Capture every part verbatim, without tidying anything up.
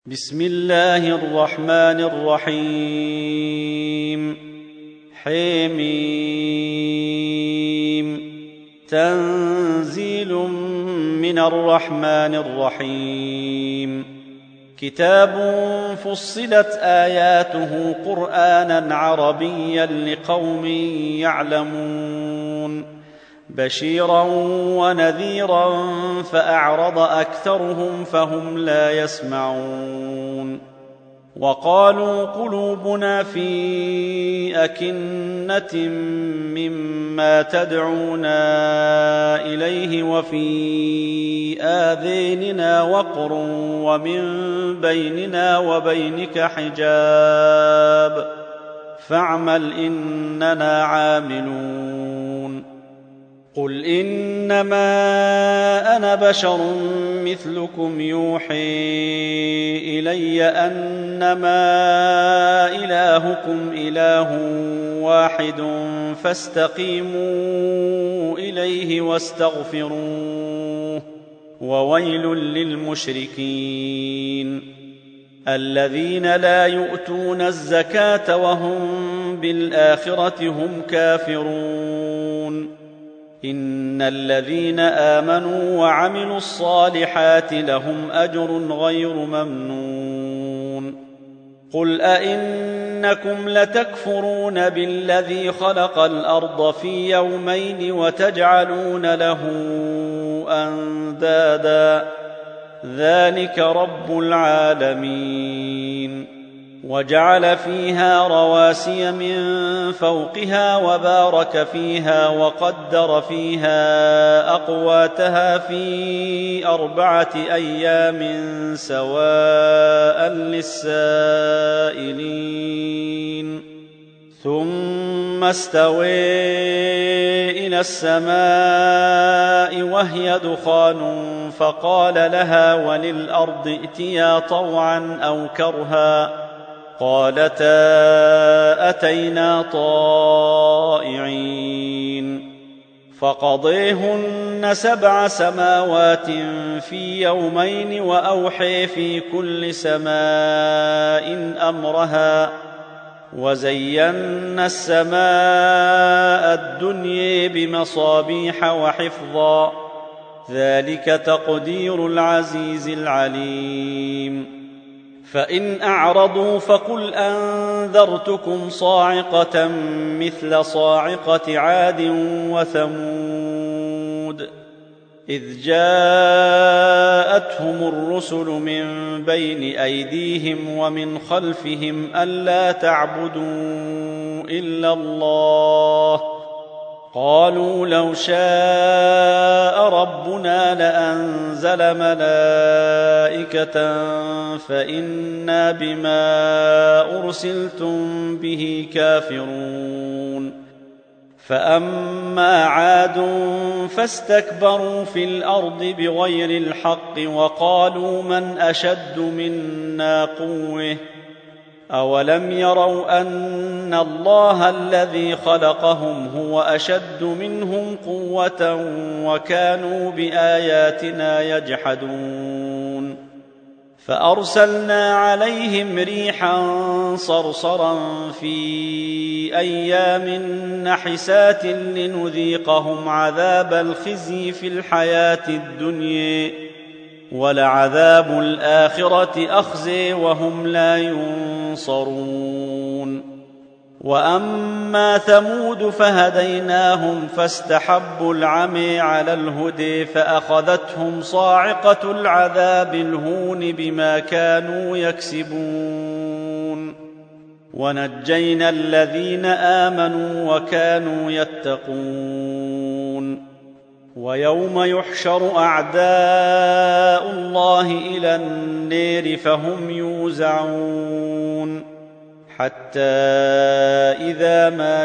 بسم الله الرحمن الرحيم حميم تنزيل من الرحمن الرحيم كتاب فصلت آياته قرآنا عربيا لقوم يعلمون بشيرا ونذيرا فأعرض أكثرهم فهم لا يسمعون وقالوا قلوبنا في أكنة مما تدعونا إليه وفي آذاننا وقر ومن بيننا وبينك حجاب فاعمل إننا عاملون قل إنما أنا بشر مثلكم يوحي إلي أنما إلهكم إله واحد فاستقيموا إليه واستغفروه وويل للمشركين الذين لا يؤتون الزكاة وهم بالآخرة هم كافرون إن الذين آمنوا وعملوا الصالحات لهم أجر غير ممنون قل أئنكم لتكفرون بالذي خلق الأرض في يومين وتجعلون له أندادا ذلك رب العالمين وجعل فيها رواسي من فوقها وبارك فيها وقدر فيها أقواتها في أربعة أيام سواء للسائلين ثم استوى إلى السماء وهي دخان فقال لها وللأرض ائتيا طوعا أو كرها قالتا أتينا طائعين فقضيهن سبع سماوات في يومين وأوحي في كل سماء أمرها وزينا السماء الدنيا بمصابيح وحفظا ذلك تقدير العزيز العليم فإن أعرضوا فقل أنذرتكم صاعقة مثل صاعقة عاد وثمود إذ جاءتهم الرسل من بين أيديهم ومن خلفهم ألا تعبدوا إلا الله قالوا لو شاء ربنا لأنزل ملائكة فإنا بما أرسلتم به كافرون فأما عاد فاستكبروا في الأرض بغير الحق وقالوا من أشد منا قوة أولم يروا أن الله الذي خلقهم هو أشد منهم قوة وكانوا بآياتنا يجحدون فأرسلنا عليهم ريحا صرصرا في أيام نحسات لنذيقهم عذاب الخزي في الحياة الدنيا ولعذاب الآخرة أخزي وهم لا ينصرون وأما ثمود فهديناهم فاستحبوا العمي على الهدى فأخذتهم صاعقة العذاب الهون بما كانوا يكسبون ونجينا الذين آمنوا وكانوا يتقون ويوم يحشر أعداء الله إلى النار فهم يوزعون حتى إذا ما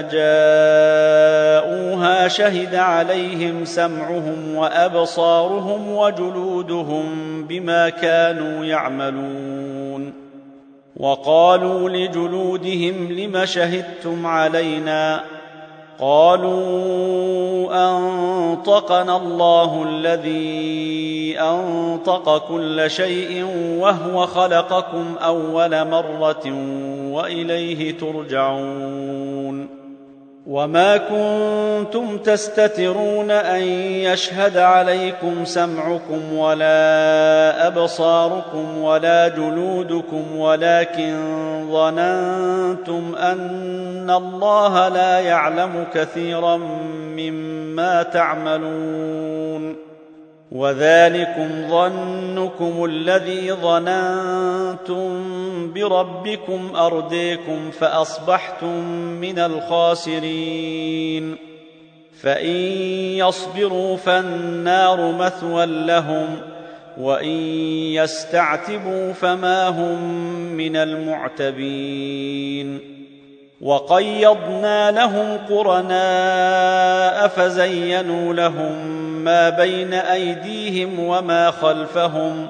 جاءوها شهد عليهم سمعهم وأبصارهم وجلودهم بما كانوا يعملون وقالوا لجلودهم لم شهدتم علينا قالوا أنطقنا الله الذي أنطق كل شيء وهو خلقكم أول مرة وإليه ترجعون وما كنتم تستترون أن يشهد عليكم سمعكم ولا أبصاركم ولا جلودكم ولكن ظننتم أن الله لا يعلم كثيرا مما تعملون وذلكم ظنكم الذي ظننتم بربكم أرديكم فأصبحتم من الخاسرين فإن يصبروا فالنار مثوى لهم وإن يستعتبوا فما هم من المعتبين وقيضنا لهم قرناء فزينوا لهم ما بين أيديهم وما خلفهم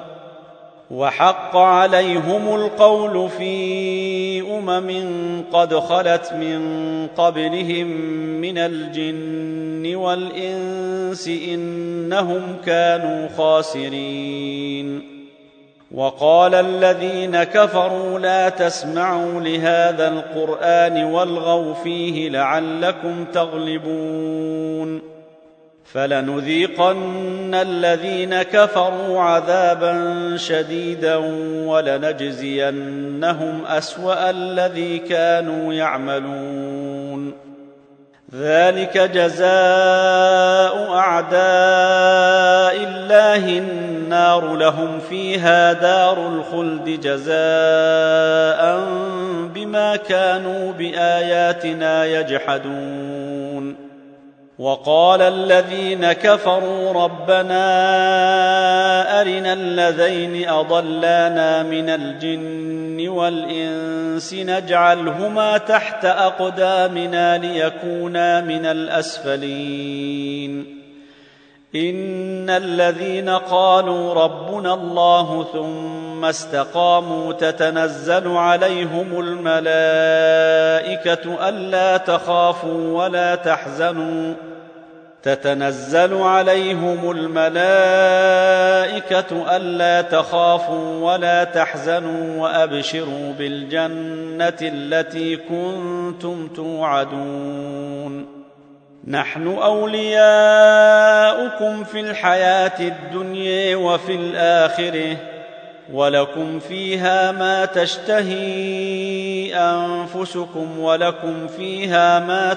وحق عليهم القول في أمم قد خلت من قبلهم من الجن والإنس إنهم كانوا خاسرين وقال الذين كفروا لا تسمعوا لهذا القرآن والغوا فيه لعلكم تغلبون فلنذيقن الذين كفروا عذابا شديدا ولنجزينهم أسوأ الذي كانوا يعملون ذلك جزاء أعداء الله النار لهم فيها دار الخلد جزاء بما كانوا بآياتنا يجحدون وقال الذين كفروا ربنا أرنا الذين أضلانا من الجن والإنس نجعلهما تحت أقدامنا ليكونا من الأسفلين إن الذين قالوا ربنا الله ثم استقاموا تتنزل عليهم الملائكة ألا تخافوا ولا تحزنوا تتنزل عليهم الملائكة ألا تخافوا ولا تحزنوا وأبشروا بالجنة التي كنتم توعدون نحن أولياؤكم في الحياة الدنيا وفي الآخرة ولكم فيها ما تشتهي أنفسكم ولكم فيها ما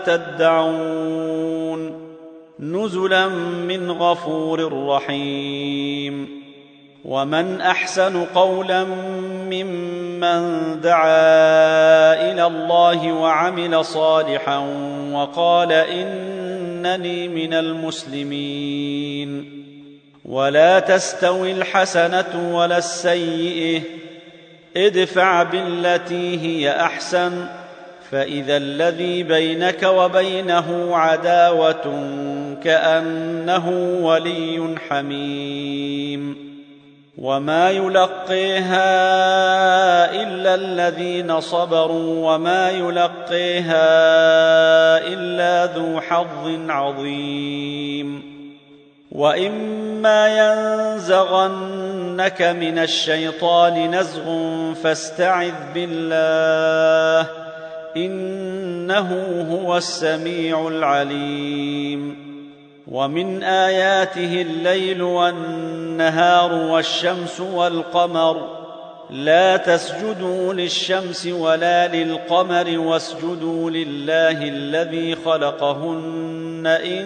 تدعون نزلا من غفور رحيم ومن أحسن قولا ممن دعا إلى الله وعمل صالحا وقال إنني من المسلمين ولا تستوي الحسنة ولا السيئة ادفع بالتي هي أحسن فإذا الذي بينك وبينه عداوة كأنه ولي حميم وما يلقيها إلا الذين صبروا وما يلقيها إلا ذو حظ عظيم وإما ينزغنك من الشيطان نزغ فاستعذ بالله إنه هو السميع العليم ومن آياته الليل والنهار والشمس والقمر لا تسجدوا للشمس ولا للقمر واسجدوا لله الذي خلقهن إن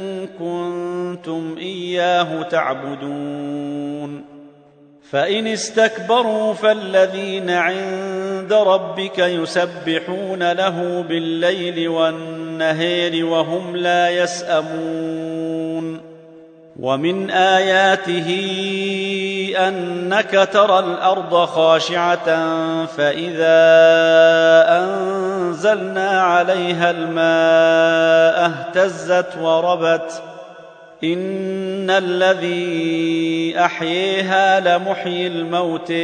كنتم إياه تعبدون فإن استكبروا فالذين عند ربك يسبحون له بالليل والنهار وهم لا يسأمون ومن آياته أنك ترى الأرض خاشعة فإذا أنزلنا عليها الماء اهتزت وربت إن الذي أحييها لمحيي الموت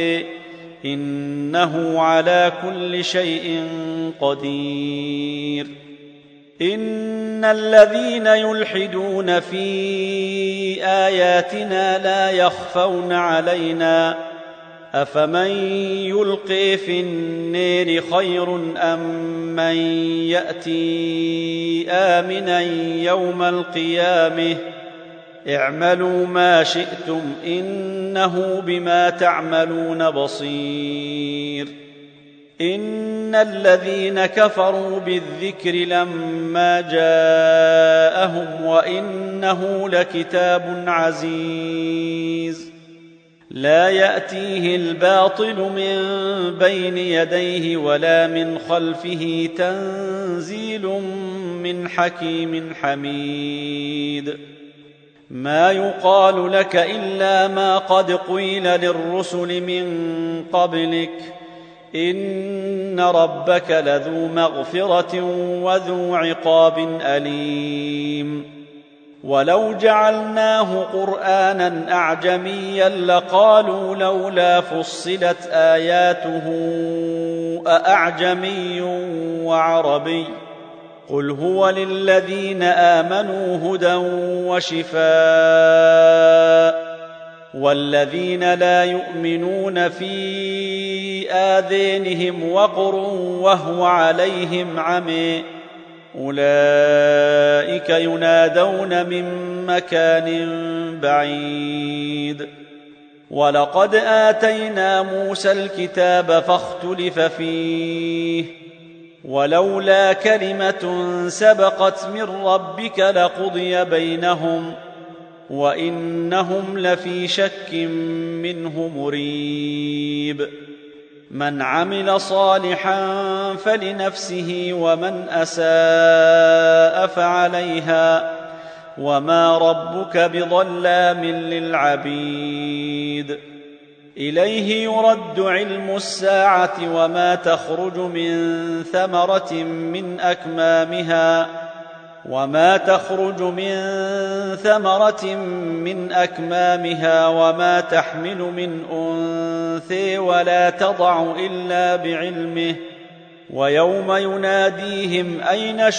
إنه على كل شيء قدير إن الذين يلحدون في آياتنا لا يخفون علينا أفمن يلقي في النير خير أم من يأتي آمنا يوم القيامة اعملوا ما شئتم إنه بما تعملون بصير إن الذين كفروا بالذكر لما جاءهم وإنه لكتاب عزيز لا يأتيه الباطل من بين يديه ولا من خلفه تنزيل من حكيم حميد ما يقال لك إلا ما قد قيل للرسل من قبلك إن ربك لذو مغفرة وذو عقاب أليم ولو جعلناه قرآنا أعجميا لقالوا لولا فصلت آياته أأعجمي وعربي قل هو للذين آمنوا هدى وشفاء والذين لا يؤمنون في آذانهم وقر وهو عليهم عمي أولئك ينادون من مكان بعيد ولقد آتينا موسى الكتاب فاختلف فيه ولولا كلمة سبقت من ربك لقضي بينهم وإنهم لفي شك منه مريب من عمل صالحا فلنفسه ومن أساء فعليها وما ربك بظلام للعبيد إليه يرد علم الساعة وما تخرج من ثمرة من أكمامها وما تخرج من ثمرة من أكمامها وما تحمل من أنثى ولا تضع إلا بعلمه ويوم يناديهم أين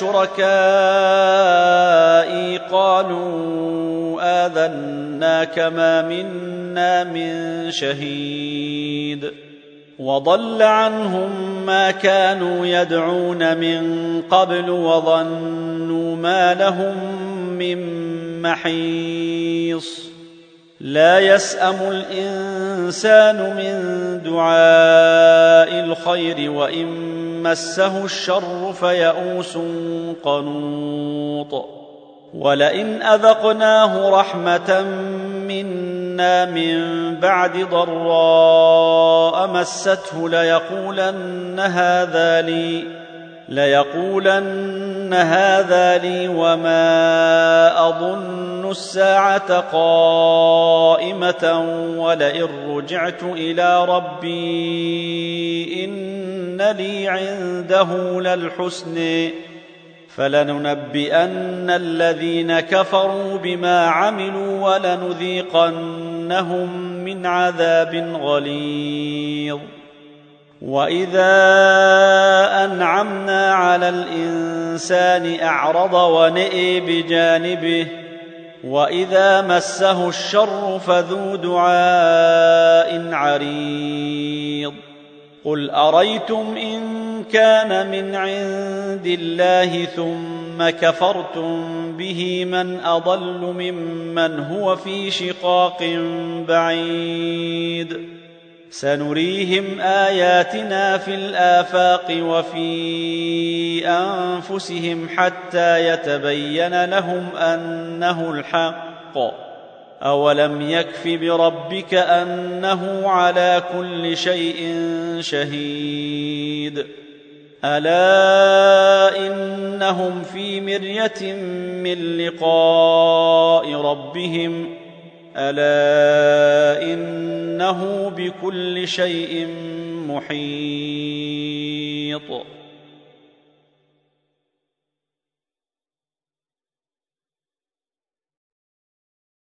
شركائي قالوا آذناك ما منا من شهيد وضل عنهم ما كانوا يدعون من قبل وظنوا ما لهم من محيص لا يسأم الإنسان من دعاء الخير وإن مسه الشر فيئوس قنوط ولئن أذقناه رحمة منا من بعد ضراء مسته ليقولن هذا لي ليقولن هذا لي وما أظن الساعة قائمة ولئن رجعت إلى ربي إن لي عنده للحسن فلننبئن الذين كفروا بما عملوا ولنذيقنهم من عذاب غليظ وإذا أنعمنا على الإنسان أعرض ونئي بجانبه وإذا مسه الشر فذو دعاء عريض قل أريتم إن كان من عند الله ثم كفرتم به من أضل ممن هو في شقاق بعيد سنريهم آياتنا في الآفاق وفي أنفسهم حتى يتبين لهم أنه الحق أولم يكف بربك أنه على كل شيء شهيد ألا إنهم في مرية من لقاء ربهم ألا إنه بكل شيء محيط